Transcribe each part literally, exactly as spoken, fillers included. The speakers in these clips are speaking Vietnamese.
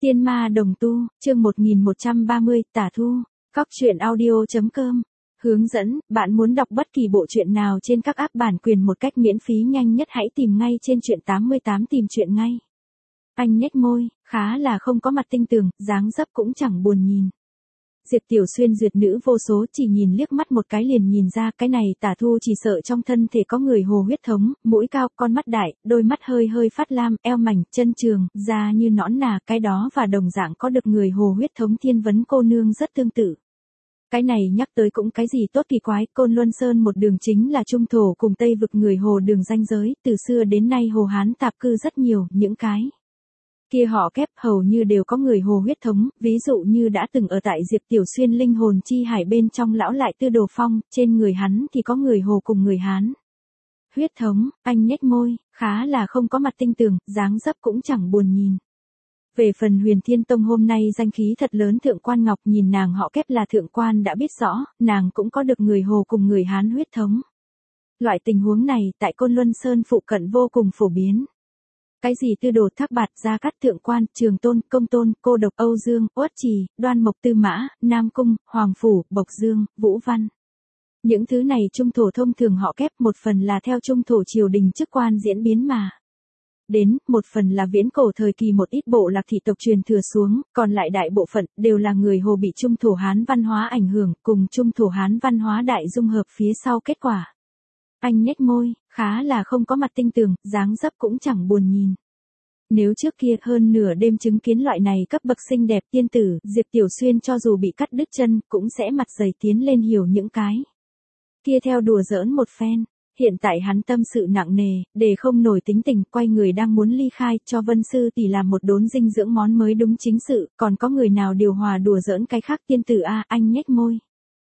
Tiên ma đồng tu, chương một nghìn một trăm ba mươi, Tả Thu, Cóc truyện audio chấm com. Hướng dẫn, bạn muốn đọc bất kỳ bộ truyện nào trên các app bản quyền một cách miễn phí nhanh nhất hãy tìm ngay trên truyện tám mươi tám tìm truyện ngay. Anh nhếch môi, khá là không có mặt tinh tường, dáng dấp cũng chẳng buồn nhìn. Diệp Tiểu Xuyên duyệt nữ vô số chỉ nhìn liếc mắt một cái liền nhìn ra cái này Tả Thu chỉ sợ trong thân thể có người hồ huyết thống, mũi cao, con mắt đại, đôi mắt hơi hơi phát lam, eo mảnh, chân trường, da như nõn nà, cái đó và đồng dạng có được người hồ huyết thống Thiên Vấn cô nương rất tương tự. Cái này nhắc tới cũng cái gì tốt kỳ quái, Côn Luân Sơn một đường chính là trung thổ cùng Tây vực người hồ đường ranh giới, từ xưa đến nay hồ Hán tạp cư rất nhiều, những cái kia họ kép hầu như đều có người hồ huyết thống, ví dụ như đã từng ở tại Diệp Tiểu Xuyên linh hồn chi hải bên trong lão lại Tư Đồ Phong, trên người hắn thì có người hồ cùng người Hán. Huyết thống, anh nhếch môi, khá là không có mặt tinh tường, dáng dấp cũng chẳng buồn nhìn. Về phần Huyền Thiên Tông hôm nay danh khí thật lớn Thượng Quan Ngọc nhìn nàng họ kép là Thượng Quan đã biết rõ, nàng cũng có được người hồ cùng người Hán huyết thống. Loại tình huống này tại Côn Luân Sơn phụ cận vô cùng phổ biến. Cái gì Tư Đồ, Thác Bạt, Gia Cát, Thượng Quan, Trường Tôn, Công Tôn, Cô Độc, Âu Dương, Uất Trì, Đoan Mộc, Tư Mã, Nam Cung, Hoàng Phủ, Bộc Dương, Vũ Văn. Những thứ này trung thổ thông thường họ kép một phần là theo trung thổ triều đình chức quan diễn biến mà. Đến, một phần là viễn cổ thời kỳ một ít bộ lạc thị tộc truyền thừa xuống, còn lại đại bộ phận đều là người hồ bị trung thổ Hán văn hóa ảnh hưởng, cùng trung thổ Hán văn hóa đại dung hợp phía sau kết quả. Anh nhếch môi, khá là không có mặt tinh tường, dáng dấp cũng chẳng buồn nhìn. Nếu trước kia hơn nửa đêm chứng kiến loại này cấp bậc xinh đẹp tiên tử, Diệp Tiểu Xuyên cho dù bị cắt đứt chân, cũng sẽ mặt dày tiến lên hiểu những cái kia theo đùa giỡn một phen. Hiện tại hắn tâm sự nặng nề, để không nổi tính tình, quay người đang muốn ly khai, cho Vân Sư tỷ làm một đốn dinh dưỡng món mới đúng chính sự, còn có người nào điều hòa đùa giỡn cái khác tiên tử a, anh nhếch môi.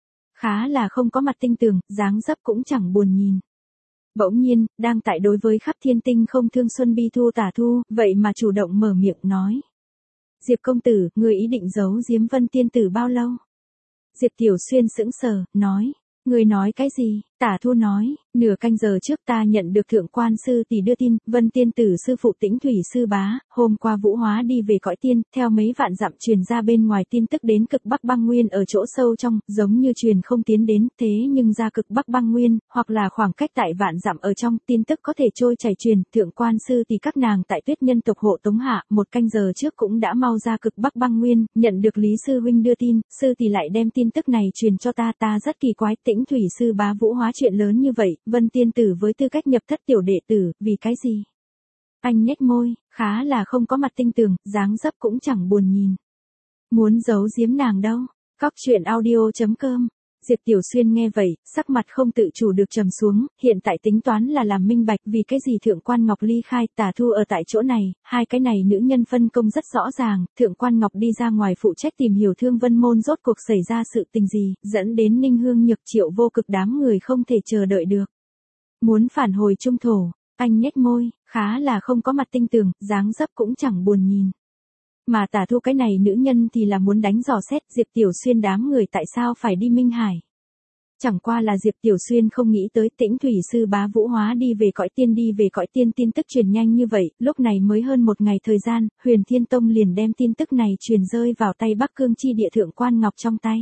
Khá là không có mặt tinh tường, dáng dấp cũng chẳng buồn nhìn. Bỗng nhiên, đang tại đối với khắp thiên tinh không thương xuân bi thu Tả Thu, vậy mà chủ động mở miệng nói. Diệp công tử, người ý định giấu giếm Vân tiên tử bao lâu? Diệp Tiểu Xuyên sững sờ, nói. Người nói cái gì? Tả Thu nói, nửa canh giờ trước ta nhận được Thượng Quan sư tỷ đưa tin, Vân tiên tử sư phụ Tĩnh Thủy sư bá, hôm qua Vũ Hóa đi về cõi tiên, theo mấy vạn dặm truyền ra bên ngoài tin tức đến cực Bắc băng nguyên ở chỗ sâu trong, giống như truyền không tiến đến, thế nhưng ra cực Bắc băng nguyên, hoặc là khoảng cách tại vạn dặm ở trong, tin tức có thể trôi chảy truyền, Thượng Quan sư tỷ các nàng tại Tuyết nhân tộc hộ tống hạ, một canh giờ trước cũng đã mau ra cực Bắc băng nguyên, nhận được Lý sư huynh đưa tin, sư tỷ lại đem tin tức này truyền cho ta, ta rất kỳ quái, Tĩnh Thủy sư bá Vũ Hóa chuyện lớn như vậy, Vân tiên tử với tư cách nhập thất tiểu đệ tử, vì cái gì? Anh nhếch môi, khá là không có mặt tinh tường, dáng dấp cũng chẳng buồn nhìn. Muốn giấu giếm nàng đâu? Cóc truyện audio chấm com. Diệp Tiểu Xuyên nghe vậy, sắc mặt không tự chủ được trầm xuống, hiện tại tính toán là làm minh bạch vì cái gì Thượng Quan Ngọc ly khai, Tả Thu ở tại chỗ này, hai cái này nữ nhân phân công rất rõ ràng, Thượng Quan Ngọc đi ra ngoài phụ trách tìm hiểu Thương Vân môn rốt cuộc xảy ra sự tình gì, dẫn đến Ninh Hương Nhược Triệu vô cực đám người không thể chờ đợi được. Muốn phản hồi trung thổ, anh nhếch môi, khá là không có mặt tinh tường, dáng dấp cũng chẳng buồn nhìn. Mà Tả Thu cái này nữ nhân thì là muốn đánh dò xét Diệp Tiểu Xuyên đám người tại sao phải đi Minh Hải. Chẳng qua là Diệp Tiểu Xuyên không nghĩ tới Tĩnh Thủy sư bá Vũ Hóa đi về cõi tiên đi về cõi tiên tin tức truyền nhanh như vậy, lúc này mới hơn một ngày thời gian, Huyền Thiên Tông liền đem tin tức này truyền rơi vào tay Bắc Cương chi địa Thượng Quan Ngọc trong tay.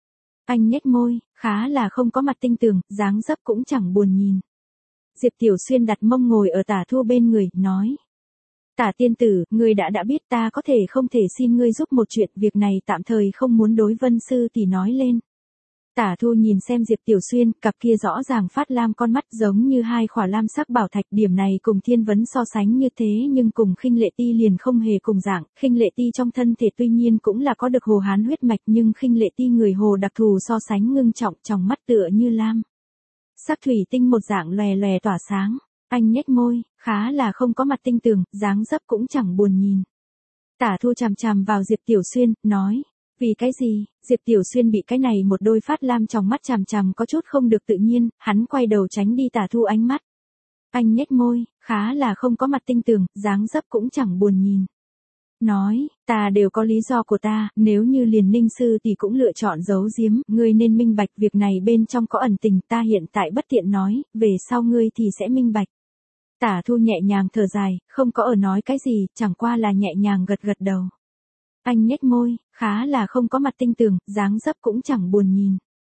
Anh nhếch môi, khá là không có mặt tinh tường, dáng dấp cũng chẳng buồn nhìn. Diệp Tiểu Xuyên đặt mông ngồi ở Tả Thu bên người, nói. Tả tiên tử, ngươi đã đã biết ta có thể không thể xin ngươi giúp một chuyện, việc này tạm thời không muốn đối Vân sư tỷ nói lên. Tả Thu nhìn xem Diệp Tiểu Xuyên, cặp kia rõ ràng phát lam con mắt giống như hai khỏa lam sắc bảo thạch, điểm này cùng Thiên Vấn so sánh như thế nhưng cùng Khinh Lệ Ti liền không hề cùng dạng, Khinh Lệ Ti trong thân thể tuy nhiên cũng là có được hồ Hán huyết mạch nhưng Khinh Lệ Ti người hồ đặc thù so sánh ngưng trọng, trong mắt tựa như lam sắc thủy tinh một dạng lòe lòe tỏa sáng. Anh nhếch môi, khá là không có mặt tinh tường, dáng dấp cũng chẳng buồn nhìn. Tả Thu chằm chằm vào Diệp Tiểu Xuyên, nói. Vì cái gì? Diệp Tiểu Xuyên bị cái này một đôi phát lam trong mắt chằm chằm có chút không được tự nhiên, hắn quay đầu tránh đi Tả Thu ánh mắt. Anh nhếch môi, khá là không có mặt tinh tường, dáng dấp cũng chẳng buồn nhìn. Nói, ta đều có lý do của ta, nếu như liền Ninh sư thì cũng lựa chọn giấu giếm, ngươi nên minh bạch việc này bên trong có ẩn tình, ta hiện tại bất tiện nói, về sau ngươi thì sẽ minh bạch. Tả Thu nhẹ nhàng thở dài, không có ở nói cái gì, chẳng qua là nhẹ nhàng gật gật đầu. Anh nhếch môi, khá là không có mặt tinh tường, dáng dấp cũng chẳng buồn nhìn.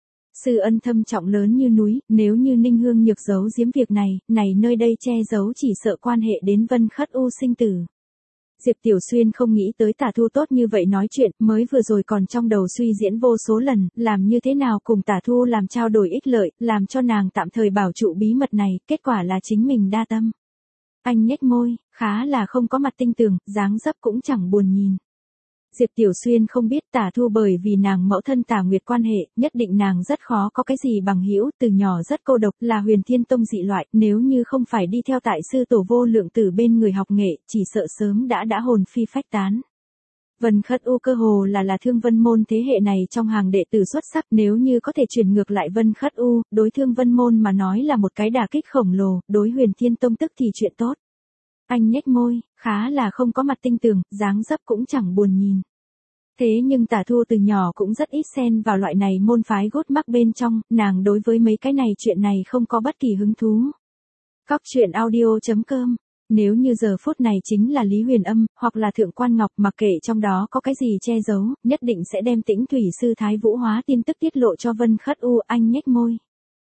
Sư ân thâm trọng lớn như núi, nếu như Ninh Hương Nhược giấu giếm việc này, này nơi đây che giấu chỉ sợ quan hệ đến Vân Khất U sinh tử. Diệp Tiểu Xuyên không nghĩ tới Tả Thu tốt như vậy nói chuyện, mới vừa rồi còn trong đầu suy diễn vô số lần, làm như thế nào cùng Tả Thu làm trao đổi ích lợi, làm cho nàng tạm thời bảo trụ bí mật này, kết quả là chính mình đa tâm. Anh nhếch môi, khá là không có mặt tinh tường, dáng dấp cũng chẳng buồn nhìn. Diệp Tiểu Xuyên không biết Tả Thu bởi vì nàng mẫu thân Tả Nguyệt quan hệ, nhất định nàng rất khó có cái gì bằng hữu, từ nhỏ rất cô độc, là Huyền Thiên Tông dị loại, nếu như không phải đi theo tại sư tổ Vô Lượng Tử bên người học nghệ, chỉ sợ sớm đã đã hồn phi phách tán. Vân Khất U cơ hồ là là Thương Vân môn thế hệ này trong hàng đệ tử xuất sắc, nếu như có thể chuyển ngược lại Vân Khất U, đối Thương Vân môn mà nói là một cái đả kích khổng lồ, đối Huyền Thiên Tông tức thì chuyện tốt. Anh nhếch môi, khá là không có mặt tinh tường, dáng dấp cũng chẳng buồn nhìn. Thế nhưng Tả Thu từ nhỏ cũng rất ít xen vào loại này môn phái gút mắc bên trong, nàng đối với mấy cái này chuyện này không có bất kỳ hứng thú. Cóc truyện audio chấm com. Nếu như giờ phút này chính là Lý Huyền Âm, hoặc là Thượng Quan Ngọc, mặc kệ trong đó có cái gì che giấu, nhất định sẽ đem Tĩnh Thủy sư Thái Vũ Hóa tin tức tiết lộ cho Vân Khất U. Anh nhếch môi,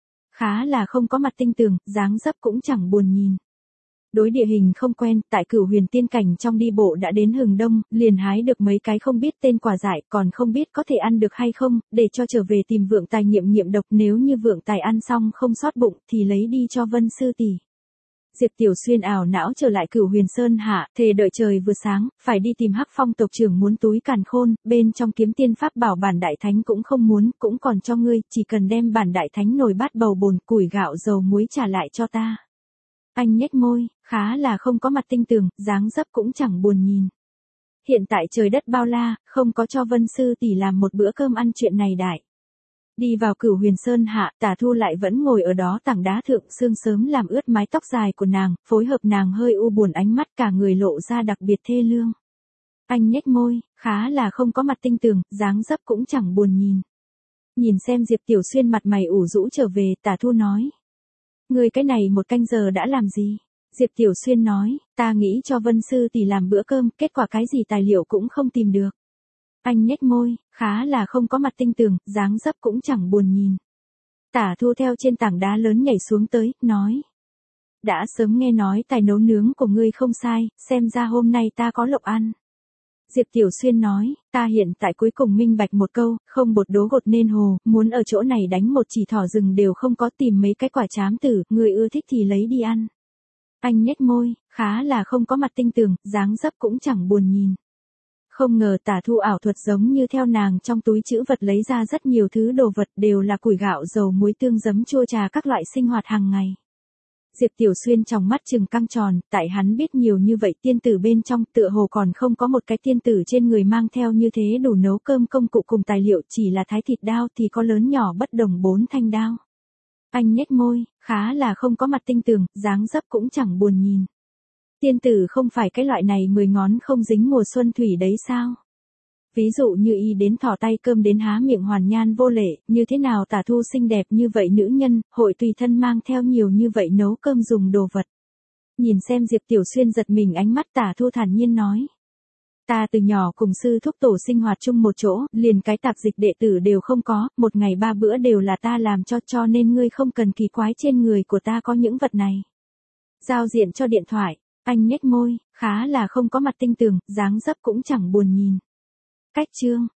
khá là không có mặt tinh tường, dáng dấp cũng chẳng buồn nhìn. Đối địa hình không quen, tại Cửu Huyền Tiên cảnh trong đi bộ đã đến hừng đông, liền hái được mấy cái không biết tên quả dại, còn không biết có thể ăn được hay không, để cho trở về tìm Vượng Tài nghiệm nghiệm độc, nếu như Vượng Tài ăn xong không sót bụng thì lấy đi cho Vân sư tỷ. Diệp Tiểu Xuyên ảo não trở lại Cửu Huyền Sơn hạ, thề đợi trời vừa sáng, phải đi tìm Hắc Phong tộc trưởng muốn túi càn khôn, bên trong kiếm tiên pháp bảo bản đại thánh cũng không muốn, cũng còn cho ngươi, chỉ cần đem bản đại thánh nồi bát bầu bồn, củi gạo dầu muối trả lại cho ta. Anh nhếch môi, khá là không có mặt tinh tường, dáng dấp cũng chẳng buồn nhìn. Hiện tại trời đất bao la, không có cho Vân sư tỷ làm một bữa cơm ăn chuyện này đại. Đi vào Cửu Huyền Sơn hạ, Tả Thu lại vẫn ngồi ở đó tảng đá thượng, sương sớm làm ướt mái tóc dài của nàng, phối hợp nàng hơi u buồn ánh mắt, cả người lộ ra đặc biệt thê lương. Anh nhếch môi, khá là không có mặt tinh tường, dáng dấp cũng chẳng buồn nhìn. Nhìn xem Diệp Tiểu Xuyên mặt mày ủ rũ trở về, Tả Thu nói. Người cái này một canh giờ đã làm gì? Diệp Tiểu Xuyên nói, ta nghĩ cho Vân sư tỷ làm bữa cơm, kết quả cái gì tài liệu cũng không tìm được. Anh nhếch môi, khá là không có mặt tinh tường, dáng dấp cũng chẳng buồn nhìn. Tả Thu theo trên tảng đá lớn nhảy xuống tới, nói. Đã sớm nghe nói tài nấu nướng của ngươi không sai, xem ra hôm nay ta có lộc ăn. Diệp Tiểu Xuyên nói, ta hiện tại cuối cùng minh bạch một câu, không bột đố gột nên hồ, muốn ở chỗ này đánh một chỉ thỏ rừng đều không có, tìm mấy cái quả trám tử, người ưa thích thì lấy đi ăn. Anh nhếch môi, khá là không có mặt tinh tường, dáng dấp cũng chẳng buồn nhìn. Không ngờ Tả Thu ảo thuật giống như theo nàng trong túi trữ vật lấy ra rất nhiều thứ đồ vật, đều là củi gạo dầu muối tương giấm chua trà các loại sinh hoạt hàng ngày. Diệp Tiểu Xuyên trong mắt trừng căng tròn, tại hắn biết nhiều như vậy tiên tử bên trong, tựa hồ còn không có một cái tiên tử trên người mang theo như thế đủ nấu cơm công cụ cùng tài liệu, chỉ là thái thịt đao thì có lớn nhỏ bất đồng bốn thanh đao. Anh nhếch môi, khá là không có mặt tinh tường, dáng dấp cũng chẳng buồn nhìn. Tiên tử không phải cái loại này mười ngón không dính mùa xuân thủy đấy sao? Ví dụ như y đến thỏ tay cơm đến há miệng hoàn nhan vô lễ, như thế nào Tả Thu xinh đẹp như vậy nữ nhân, hội tùy thân mang theo nhiều như vậy nấu cơm dùng đồ vật. Nhìn xem Diệp Tiểu Xuyên giật mình ánh mắt, Tả Thu thản nhiên nói. Ta từ nhỏ cùng sư thúc tổ sinh hoạt chung một chỗ, liền cái tạp dịch đệ tử đều không có, một ngày ba bữa đều là ta làm cho, cho nên ngươi không cần kỳ quái trên người của ta có những vật này. Giao diện cho điện thoại, anh nhếch môi, khá là không có mặt tinh tường, dáng dấp cũng chẳng buồn nhìn. Cách chương